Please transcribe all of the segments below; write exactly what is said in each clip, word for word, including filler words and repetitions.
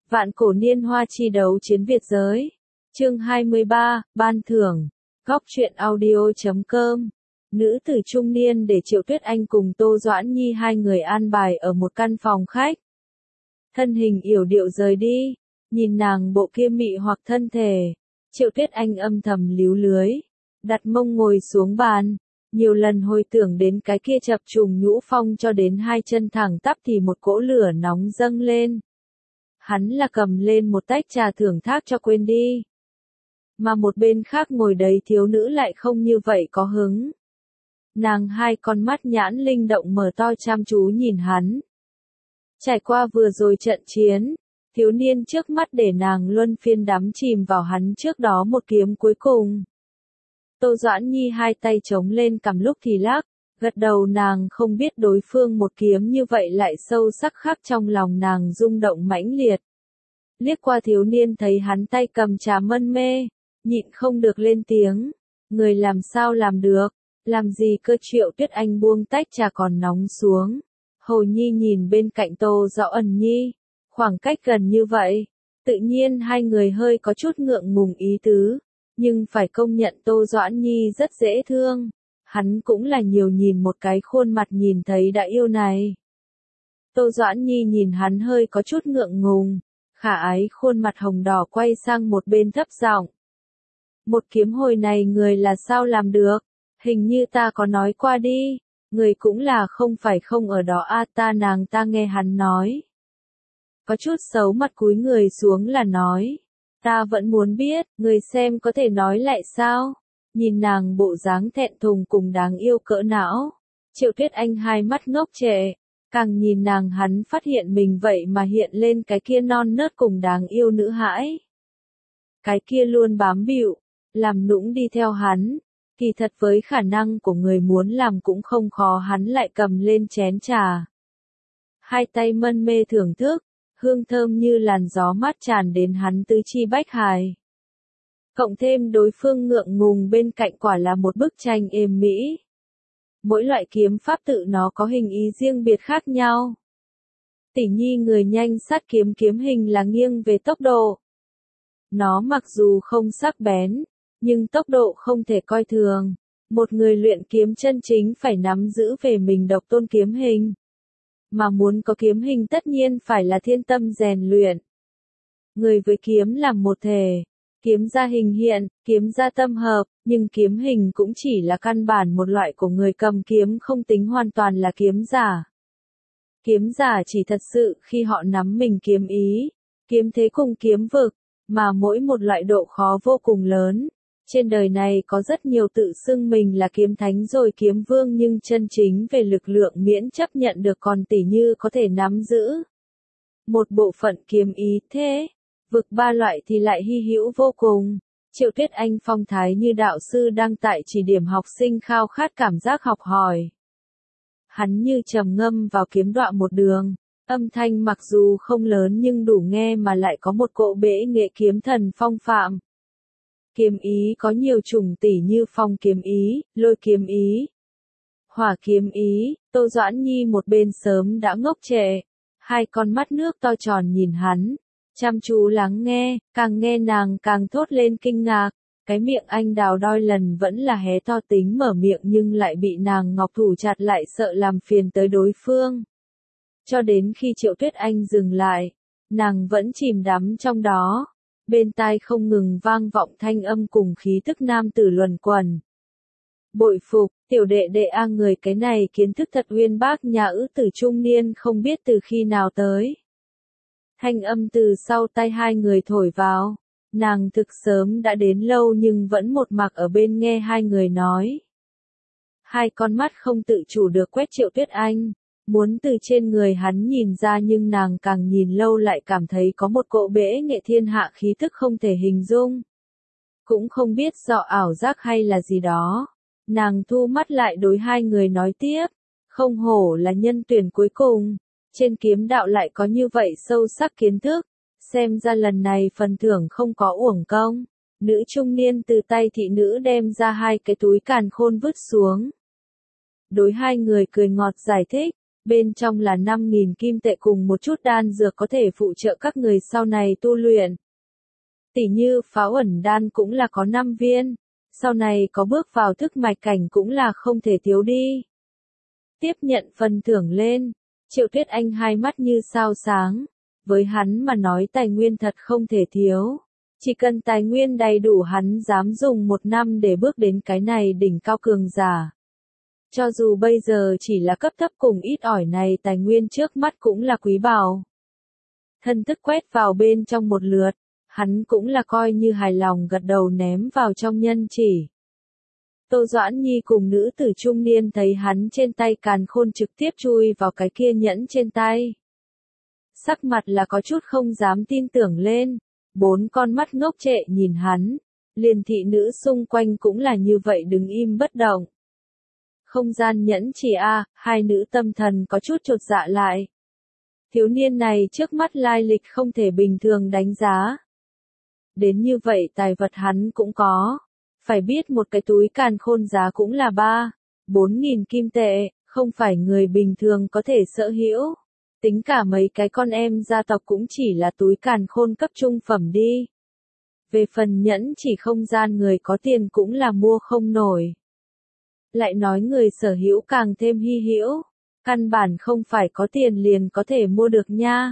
Vạn cổ niên hoa chi đấu chiến Việt giới. Chương hai mươi ba, ban thưởng. Góc truyện audio chấm com. Nữ tử trung niên để Triệu Tuyết Anh cùng Tô Doãn Nhi hai người an bài ở một căn phòng khách. Thân hình yểu điệu rời đi, nhìn nàng bộ kia mị hoặc thân thể, Triệu Tuyết Anh âm thầm líu lưới, đặt mông ngồi xuống bàn, nhiều lần hồi tưởng đến cái kia chập trùng nhũ phong cho đến hai chân thẳng tắp thì một cỗ lửa nóng dâng lên. Hắn là cầm lên một tách trà thưởng thác cho quên đi. Mà một bên khác ngồi đấy thiếu nữ lại không như vậy có hứng. Nàng hai con mắt nhãn linh động mở to chăm chú nhìn hắn. Trải qua vừa rồi trận chiến, thiếu niên trước mắt để nàng luân phiên đắm chìm vào hắn trước đó một kiếm cuối cùng. Tô Doãn Nhi hai tay chống lên cầm lúc thì lắc, gật đầu nàng không biết đối phương một kiếm như vậy lại sâu sắc khắc trong lòng nàng rung động mãnh liệt. Liếc qua thiếu niên thấy hắn tay cầm trà mân mê, nhịn không được lên tiếng, người làm sao làm được, làm gì cơ. Triệu Tuyết Anh buông tách trà còn nóng xuống. Hồ Nhi nhìn bên cạnh Tô Doãn Nhi, khoảng cách gần như vậy, tự nhiên hai người hơi có chút ngượng ngùng ý tứ, nhưng phải công nhận Tô Doãn Nhi rất dễ thương, hắn cũng là nhiều nhìn một cái khuôn mặt nhìn thấy đã yêu này. Tô Doãn Nhi nhìn hắn hơi có chút ngượng ngùng, khả ái khuôn mặt hồng đỏ quay sang một bên thấp giọng. Một kiếm hồi này người là sao làm được, hình như ta có nói qua đi. Người cũng là không phải không ở đó a. Ta nàng ta nghe hắn nói. Có chút xấu mặt cúi người xuống là nói. Ta vẫn muốn biết, người xem có thể nói lại sao? Nhìn nàng bộ dáng thẹn thùng cùng đáng yêu cỡ não. Triệu Tuyết Anh hai mắt ngốc trệ. Càng nhìn nàng hắn phát hiện mình vậy mà hiện lên cái kia non nớt cùng đáng yêu nữ hãi. Cái kia luôn bám bịu, làm nũng đi theo hắn. Kỳ thật với khả năng của người muốn làm cũng không khó, hắn lại cầm lên chén trà. Hai tay mân mê thưởng thức, hương thơm như làn gió mát tràn đến hắn tứ chi bách hài. Cộng thêm đối phương ngượng ngùng bên cạnh quả là một bức tranh êm mỹ. Mỗi loại kiếm pháp tự nó có hình ý riêng biệt khác nhau. Tỷ nhi người nhanh sát kiếm kiếm hình là nghiêng về tốc độ. Nó mặc dù không sắc bén, nhưng tốc độ không thể coi thường. Một người luyện kiếm chân chính phải nắm giữ về mình độc tôn kiếm hình. Mà muốn có kiếm hình tất nhiên phải là thiên tâm rèn luyện. Người với kiếm làm một thể. Kiếm ra hình hiện, kiếm ra tâm hợp, nhưng kiếm hình cũng chỉ là căn bản một loại của người cầm kiếm, không tính hoàn toàn là kiếm giả. Kiếm giả chỉ thật sự khi họ nắm mình kiếm ý, kiếm thế cùng kiếm vực, mà mỗi một loại độ khó vô cùng lớn. Trên đời này có rất nhiều tự xưng mình là kiếm thánh rồi kiếm vương nhưng chân chính về lực lượng miễn chấp nhận được còn tỷ như có thể nắm giữ một bộ phận kiếm ý thế, vực ba loại thì lại hy hữu vô cùng. Triệu Tuyết Anh phong thái như đạo sư đang tại chỉ điểm học sinh khao khát cảm giác học hỏi. Hắn như trầm ngâm vào kiếm đọa một đường, âm thanh mặc dù không lớn nhưng đủ nghe mà lại có một cỗ bể nghệ kiếm thần phong phạm. Kiếm ý có nhiều chủng tỉ như phong kiếm ý, lôi kiếm ý, hỏa kiếm ý. Tô Doãn Nhi một bên sớm đã ngốc trệ, hai con mắt nước to tròn nhìn hắn, chăm chú lắng nghe, càng nghe nàng càng thốt lên kinh ngạc, cái miệng anh đào đôi lần vẫn là hé to tính mở miệng nhưng lại bị nàng ngọc thủ chặt lại sợ làm phiền tới đối phương. Cho đến khi Triệu Tuyết Anh dừng lại, nàng vẫn chìm đắm trong đó. Bên tai không ngừng vang vọng thanh âm cùng khí thức nam tử luẩn quẩn. Bội phục, tiểu đệ đệ a, người cái này kiến thức thật uyên bác. Nhà ư tử trung niên không biết từ khi nào tới. Thanh âm từ sau tay hai người thổi vào, nàng thực sớm đã đến lâu nhưng vẫn một mực ở bên nghe hai người nói. Hai con mắt không tự chủ được quét Triệu Tuyết Anh. Muốn từ trên người hắn nhìn ra nhưng nàng càng nhìn lâu lại cảm thấy có một cỗ bể nghệ thiên hạ khí thức không thể hình dung. Cũng không biết do ảo giác hay là gì đó. Nàng thu mắt lại đối hai người nói tiếp. Không hổ là nhân tuyển cuối cùng. Trên kiếm đạo lại có như vậy sâu sắc kiến thức. Xem ra lần này phần thưởng không có uổng công. Nữ trung niên từ tay thị nữ đem ra hai cái túi càn khôn vứt xuống. Đối hai người cười ngọt giải thích. Bên trong là năm nghìn kim tệ cùng một chút đan dược có thể phụ trợ các người sau này tu luyện. Tỉ như pháo ẩn đan cũng là có năm viên, sau này có bước vào thức mạch cảnh cũng là không thể thiếu đi. Tiếp nhận phần thưởng lên, Triệu Tuyết Anh hai mắt như sao sáng, với hắn mà nói tài nguyên thật không thể thiếu. Chỉ cần tài nguyên đầy đủ hắn dám dùng một năm để bước đến cái này đỉnh cao cường giả. Cho dù bây giờ chỉ là cấp thấp cùng ít ỏi này tài nguyên trước mắt cũng là quý báu. Thân thức quét vào bên trong một lượt, hắn cũng là coi như hài lòng gật đầu ném vào trong nhân chỉ. Tô Doãn Nhi cùng nữ tử trung niên thấy hắn trên tay càn khôn trực tiếp chui vào cái kia nhẫn trên tay. Sắc mặt là có chút không dám tin tưởng lên, bốn con mắt ngốc trệ nhìn hắn, liền thị nữ xung quanh cũng là như vậy đứng im bất động. Không gian nhẫn chỉ a, hai nữ tâm thần có chút chột dạ lại. Thiếu niên này trước mắt lai lịch không thể bình thường đánh giá. Đến như vậy tài vật hắn cũng có. Phải biết một cái túi càn khôn giá cũng là ba, bốn nghìn kim tệ, không phải người bình thường có thể sở hữu. Tính cả mấy cái con em gia tộc cũng chỉ là túi càn khôn cấp trung phẩm đi. Về phần nhẫn chỉ không gian người có tiền cũng là mua không nổi. Lại nói người sở hữu càng thêm hy hữu, căn bản không phải có tiền liền có thể mua được nha.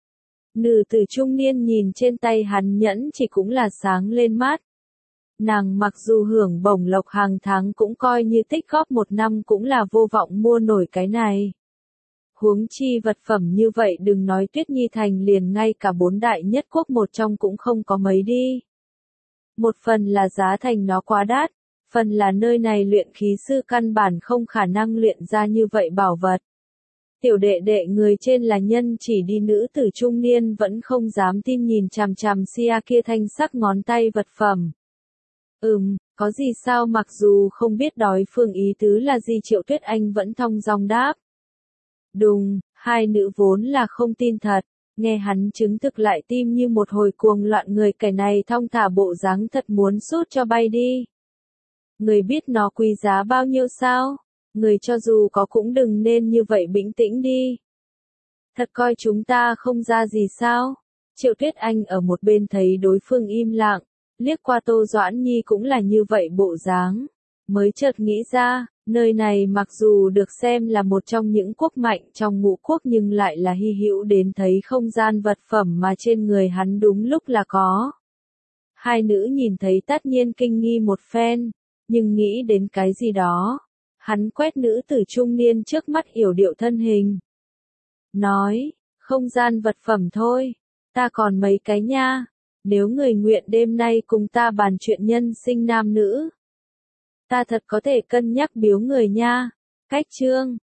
Nữ tử trung niên nhìn trên tay hắn nhẫn chỉ cũng là sáng lên mắt. Nàng mặc dù hưởng bổng lộc hàng tháng cũng coi như tích góp một năm cũng là vô vọng mua nổi cái này. Huống chi vật phẩm như vậy đừng nói Tuyết Nhi Thành liền ngay cả bốn đại nhất quốc một trong cũng không có mấy đi. Một phần là giá thành nó quá đắt, phần là nơi này luyện khí sư căn bản không khả năng luyện ra như vậy bảo vật. Tiểu đệ đệ người trên là nhân chỉ đi nữ tử trung niên vẫn không dám tin nhìn chằm chằm Sia kia thanh sắc ngón tay vật phẩm. Ừm, có gì sao mặc dù không biết đối phương ý tứ là gì Triệu Tuyết Anh vẫn thong dong đáp. Đùng, hai nữ vốn là không tin thật, nghe hắn chứng thực lại tim như một hồi cuồng loạn người kẻ này thong thả bộ dáng thật muốn sút cho bay đi. Người biết nó quý giá bao nhiêu sao? Người cho dù có cũng đừng nên như vậy bình tĩnh đi. Thật coi chúng ta không ra gì sao? Triệu Tuyết Anh ở một bên thấy đối phương im lặng, liếc qua Tô Doãn Nhi cũng là như vậy bộ dáng, mới chợt nghĩ ra, nơi này mặc dù được xem là một trong những quốc mạnh trong ngũ quốc nhưng lại là hy hữu đến thấy không gian vật phẩm mà trên người hắn đúng lúc là có. Hai nữ nhìn thấy tất nhiên kinh nghi một phen, nhưng nghĩ đến cái gì đó. Hắn quét nữ tử trung niên trước mắt yểu điệu thân hình. Nói, không gian vật phẩm thôi, ta còn mấy cái nha, nếu người nguyện đêm nay cùng ta bàn chuyện nhân sinh nam nữ. Ta thật có thể cân nhắc biếu người nha, cách chương.